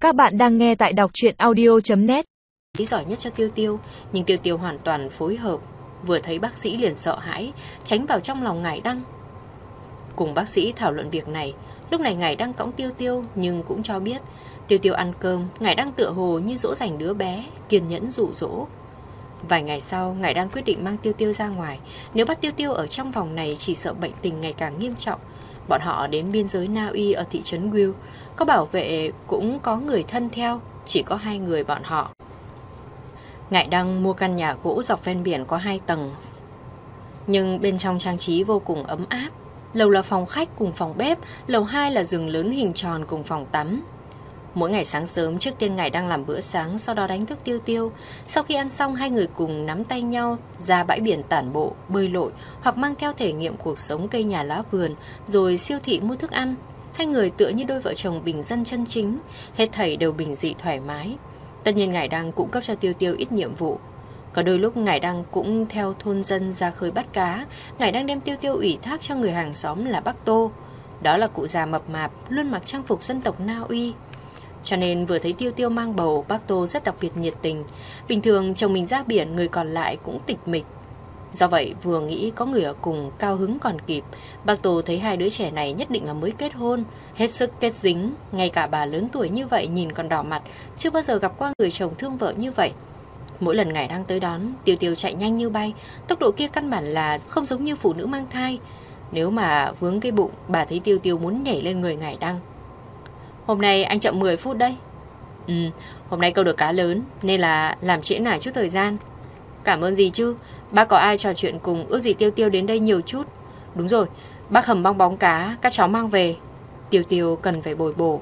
Các bạn đang nghe tại đọc truyện audio.net. Lý giỏi nhất cho Tiêu Tiêu, nhưng Tiêu Tiêu hoàn toàn phối hợp. Vừa thấy bác sĩ liền sợ hãi, tránh vào trong lòng Ngải Đăng. Cùng bác sĩ thảo luận việc này, lúc này Ngải Đăng cõng Tiêu Tiêu nhưng cũng cho biết Tiêu Tiêu ăn cơm, Ngải Đăng tựa hồ như dỗ dành đứa bé, kiên nhẫn dụ dỗ. Vài ngày sau, Ngải Đăng quyết định mang Tiêu Tiêu ra ngoài. Nếu bắt Tiêu Tiêu ở trong vòng này chỉ sợ bệnh tình ngày càng nghiêm trọng. Bọn họ đến biên giới Na Uy ở thị trấn Will. Có bảo vệ cũng có người thân theo, chỉ có 2 người bọn họ. Ngải Đăng mua căn nhà gỗ dọc ven biển có 2 tầng, nhưng bên trong trang trí vô cùng ấm áp. Lầu là phòng khách cùng phòng bếp, lầu 2 là giường lớn hình tròn cùng phòng tắm. Mỗi ngày sáng sớm, trước tiên Ngải Đăng làm bữa sáng, sau đó đánh thức Tiêu Tiêu. Sau khi ăn xong, 2 người cùng nắm tay nhau ra bãi biển tản bộ, bơi lội hoặc mang theo thể nghiệm cuộc sống cây nhà lá vườn, rồi siêu thị mua thức ăn. 2 người tựa như đôi vợ chồng bình dân chân chính, hết thảy đều bình dị thoải mái. Tất nhiên Ngải Đăng cũng cấp cho Tiêu Tiêu ít nhiệm vụ. Có đôi lúc Ngải Đăng cũng theo thôn dân ra khơi bắt cá. Ngải Đăng đem Tiêu Tiêu ủy thác cho người hàng xóm là bác Tô. Đó là cụ già mập mạp, luôn mặc trang phục dân tộc Na Uy. Cho nên vừa thấy Tiêu Tiêu mang bầu, bác Tô rất đặc biệt nhiệt tình. Bình thường chồng mình ra biển, người còn lại cũng tịch mịch. Do vậy vừa nghĩ có người ở cùng, cao hứng còn kịp. Bác Tô thấy 2 đứa trẻ này nhất định là mới kết hôn, hết sức kết dính. Ngay cả bà lớn tuổi như vậy nhìn còn đỏ mặt, chưa bao giờ gặp qua người chồng thương vợ như vậy. Mỗi lần Ngải Đăng tới đón, Tiêu Tiêu chạy nhanh như bay. Tốc độ kia căn bản là không giống như phụ nữ mang thai. Nếu mà vướng cái bụng, bà thấy Tiêu Tiêu muốn nhảy lên người Ngải Đăng. Hôm nay anh chậm 10 phút đấy. Hôm nay câu được cá lớn nên là làm trễ nải chút thời gian. Cảm ơn gì chứ, bác có ai trò chuyện cùng, ước gì Tiêu Tiêu đến đây nhiều chút. Đúng rồi, bác hầm bong bóng cá, các cháu mang về. Tiêu Tiêu cần phải bồi bổ.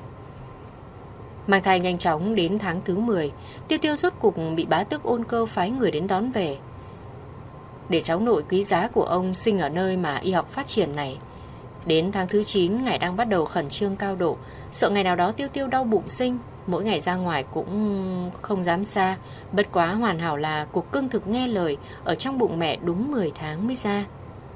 Mang thai nhanh chóng đến tháng thứ 10, Tiêu Tiêu rốt cục bị bá tước Ôn Cơ phái người đến đón về. Để cháu nội quý giá của ông sinh ở nơi mà y học phát triển này. Đến tháng thứ 9, Ngải Đăng bắt đầu khẩn trương cao độ, sợ ngày nào đó Tiêu Tiêu đau bụng sinh. Mỗi ngày ra ngoài cũng không dám xa. Bất quá hoàn hảo là cục cưng thực nghe lời, ở trong bụng mẹ đúng 10 tháng mới ra.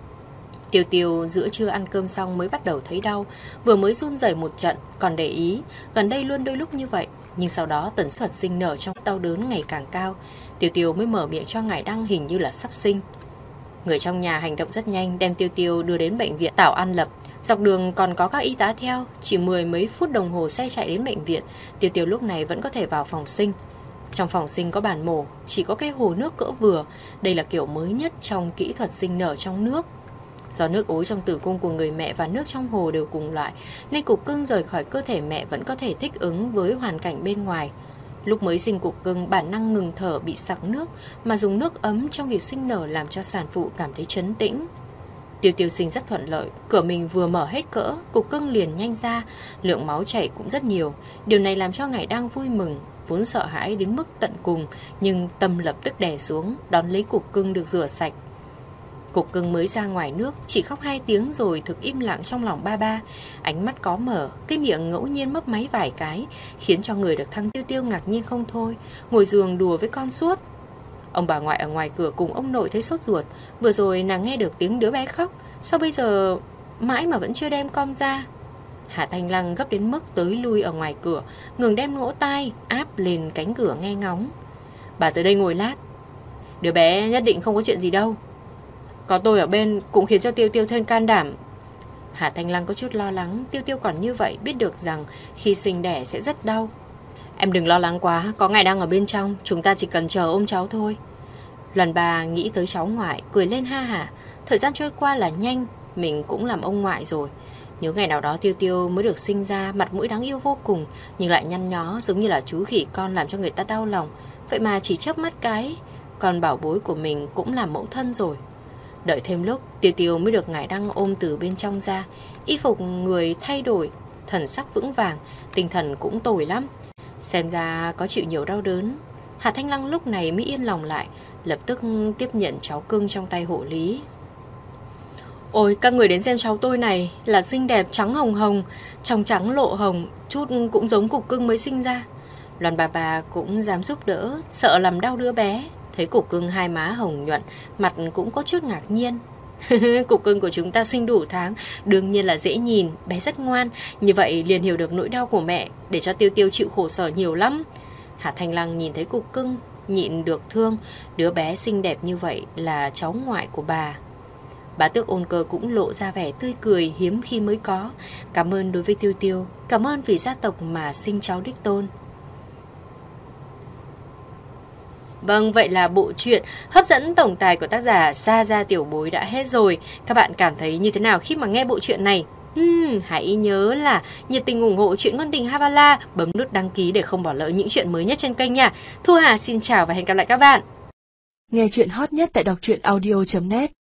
Tiêu Tiêu giữa trưa ăn cơm xong mới bắt đầu thấy đau, vừa mới run rẩy một trận, còn để ý, gần đây luôn đôi lúc như vậy. Nhưng sau đó tần suất sinh nở trong đau đớn ngày càng cao. Tiêu Tiêu mới mở miệng cho Ngải Đăng hình như là sắp sinh. Người trong nhà hành động rất nhanh, đem Tiêu Tiêu đưa đến bệnh viện Tảo An Lập. Dọc đường còn có các y tá theo, chỉ 10 mấy phút đồng hồ xe chạy đến bệnh viện. Tiêu Tiêu lúc này vẫn có thể vào phòng sinh. Trong phòng sinh có bàn mổ, chỉ có cái hồ nước cỡ vừa. Đây là kiểu mới nhất trong kỹ thuật sinh nở trong nước. Do nước ối trong tử cung của người mẹ và nước trong hồ đều cùng loại, nên cục cưng rời khỏi cơ thể mẹ vẫn có thể thích ứng với hoàn cảnh bên ngoài. Lúc mới sinh cục cưng bản năng ngừng thở bị sặc nước, mà dùng nước ấm trong việc sinh nở làm cho sản phụ cảm thấy trấn tĩnh. Tiêu Tiêu sinh rất thuận lợi, cửa mình vừa mở hết cỡ, cục cưng liền nhanh ra, lượng máu chảy cũng rất nhiều. Điều này làm cho Ngải Đăng vui mừng, vốn sợ hãi đến mức tận cùng, nhưng tâm lập tức đè xuống, đón lấy cục cưng được rửa sạch. Cục cưng mới ra ngoài nước, chỉ khóc 2 tiếng rồi thực im lặng trong lòng ba ba. Ánh mắt có mở, cái miệng ngẫu nhiên mấp máy vài cái, khiến cho người được thăng Tiêu Tiêu ngạc nhiên không thôi, ngồi giường đùa với con suốt. Ông bà ngoại ở ngoài cửa cùng ông nội thấy sốt ruột. Vừa rồi nàng nghe được tiếng đứa bé khóc, sao bây giờ mãi mà vẫn chưa đem con ra. Hạ Thanh Lăng gấp đến mức tới lui ở ngoài cửa, ngừng đem lỗ tai áp lên cánh cửa nghe ngóng. Bà tới đây ngồi lát, đứa bé nhất định không có chuyện gì đâu. Có tôi ở bên cũng khiến cho Tiêu Tiêu thêm can đảm. Hạ Thanh Lăng có chút lo lắng, Tiêu Tiêu còn như vậy, biết được rằng khi sinh đẻ sẽ rất đau. Em đừng lo lắng quá, có Ngải Đăng ở bên trong, chúng ta chỉ cần chờ ôm cháu thôi. Lần bà nghĩ tới cháu ngoại, cười lên ha hả. Thời gian trôi qua là nhanh, mình cũng làm ông ngoại rồi. Nhớ ngày nào đó Tiêu Tiêu mới được sinh ra, mặt mũi đáng yêu vô cùng, nhưng lại nhăn nhó giống như là chú khỉ con làm cho người ta đau lòng. Vậy mà chỉ chớp mắt cái, con bảo bối của mình cũng làm mẫu thân rồi. Đợi thêm lúc, Tiêu Tiêu mới được Ngải Đăng ôm từ bên trong ra. Y phục người thay đổi, thần sắc vững vàng, tinh thần cũng tồi lắm. Xem ra có chịu nhiều đau đớn. Hạ Thanh Lăng lúc này mới yên lòng lại, lập tức tiếp nhận cháu cưng trong tay hộ lý. Ôi, các người đến xem cháu tôi này, là xinh đẹp trắng hồng hồng, trong trắng lộ hồng, chút cũng giống cục cưng mới sinh ra. Loan bà cũng dám giúp đỡ, sợ làm đau đứa bé. Thấy cục cưng 2 má hồng nhuận, mặt cũng có chút ngạc nhiên. Cục cưng của chúng ta sinh đủ tháng, đương nhiên là dễ nhìn, bé rất ngoan. Như vậy liền hiểu được nỗi đau của mẹ, để cho Tiêu Tiêu chịu khổ sở nhiều lắm. Hạ Thanh Lăng nhìn thấy cục cưng, nhịn được thương. Đứa bé xinh đẹp như vậy là cháu ngoại của bà. Bá tước Ôn Cơ cũng lộ ra vẻ tươi cười hiếm khi mới có. Cảm ơn đối với Tiêu Tiêu, cảm ơn vì gia tộc mà sinh cháu đích tôn. Vâng, vậy là bộ truyện hấp dẫn tổng tài của tác giả Sa Gia Tiểu Bối đã hết rồi. Các bạn cảm thấy như thế nào khi mà nghe bộ truyện này? Hãy nhớ là nhiệt tình ủng hộ Truyện Ngôn Tình Havala, bấm nút đăng ký để không bỏ lỡ những chuyện mới nhất trên kênh nha. Thu Hà xin chào và hẹn gặp lại các bạn. Nghe chuyện hot nhất tại đọc truyện audio.net